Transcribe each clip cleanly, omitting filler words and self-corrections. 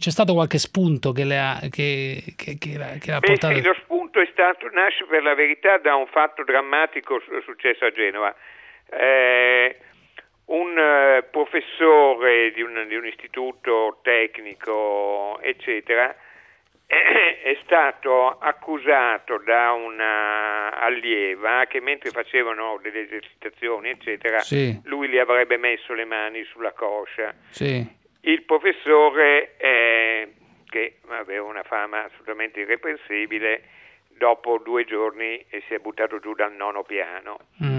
c'è stato qualche spunto che le ha portato? Sì, lo spunto nasce per la verità da un fatto drammatico successo a Genova. Un professore di un istituto tecnico, eccetera, è stato accusato da una allieva che mentre facevano delle esercitazioni, eccetera, sì, lui gli avrebbe messo le mani sulla coscia. Sì. Il professore, che aveva una fama assolutamente irreprensibile, dopo 2 giorni si è buttato giù dal 9° piano.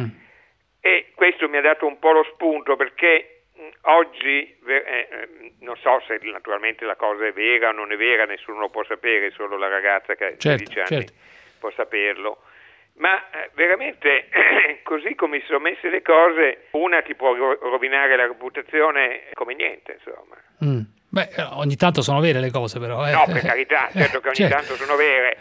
E questo mi ha dato un po' lo spunto, perché oggi, non so se naturalmente la cosa è vera o non è vera, nessuno lo può sapere, solo la ragazza che ha 16 anni può saperlo, ma veramente così come si sono messe le cose, una ti può rovinare la reputazione come niente, insomma. Beh, ogni tanto sono vere le cose, però. No, per carità, certo che ogni tanto sono vere.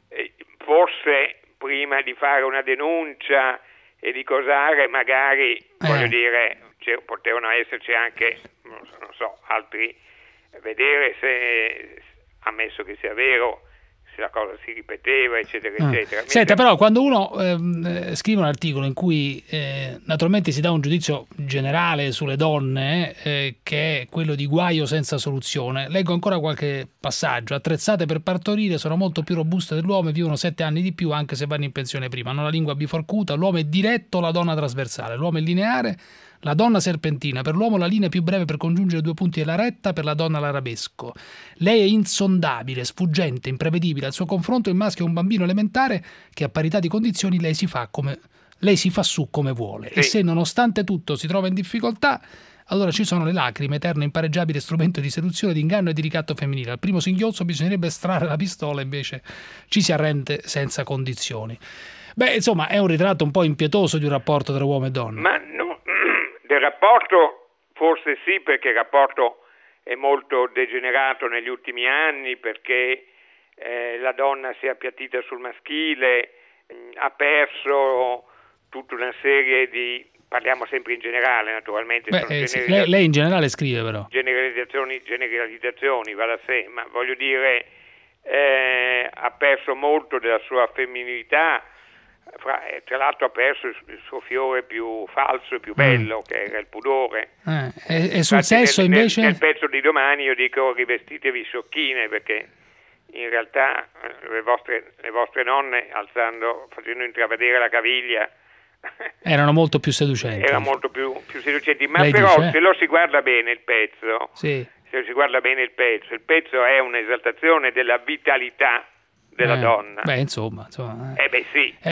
Forse prima di fare una denuncia e di cosare, magari, voglio dire, potevano esserci anche, non so, altri, vedere se, ammesso che sia vero, se la cosa si ripeteva, eccetera, eccetera. Senta, però quando uno scrive un articolo in cui naturalmente si dà un giudizio generale sulle donne, che è quello di guaio senza soluzione, leggo ancora qualche passaggio. Attrezzate per partorire, sono molto più robuste dell'uomo e vivono 7 anni di più anche se vanno in pensione prima. Hanno la lingua biforcuta, l'uomo è diretto, la donna trasversale, l'uomo è lineare, la donna serpentina. Per l'uomo la linea più breve per congiungere 2 punti è la retta, per la donna l'arabesco. Lei è insondabile, sfuggente, imprevedibile. Al suo confronto il maschio è un bambino elementare che a parità di condizioni lei si fa su come vuole. Sì. E se nonostante tutto si trova in difficoltà, allora ci sono le lacrime, eterno impareggiabile strumento di seduzione, di inganno e di ricatto femminile. Al primo singhiozzo bisognerebbe estrarre la pistola, invece ci si arrende senza condizioni. Beh, insomma, è un ritratto un po' impietoso di un rapporto tra uomo e donna. Ma no, del rapporto forse sì, perché il rapporto è molto degenerato negli ultimi anni, perché la donna si è appiattita sul maschile, ha perso tutta una serie di, parliamo sempre in generale naturalmente. Lei in generale scrive però. Generalizzazioni va da sé, ma voglio dire, ha perso molto della sua femminilità. Tra l'altro ha perso il suo fiore più falso e più bello, che era il pudore. E sul sesso invece? Nel pezzo di domani io dico: rivestitevi sciocchine, perché in realtà le vostre nonne, facendo intravedere la caviglia, erano molto più seducenti. Erano molto più seducenti, ma lei però dice, se lo si guarda bene il pezzo, sì. Se si guarda bene il pezzo è un'esaltazione della vitalità della donna. Beh, insomma. Beh sì.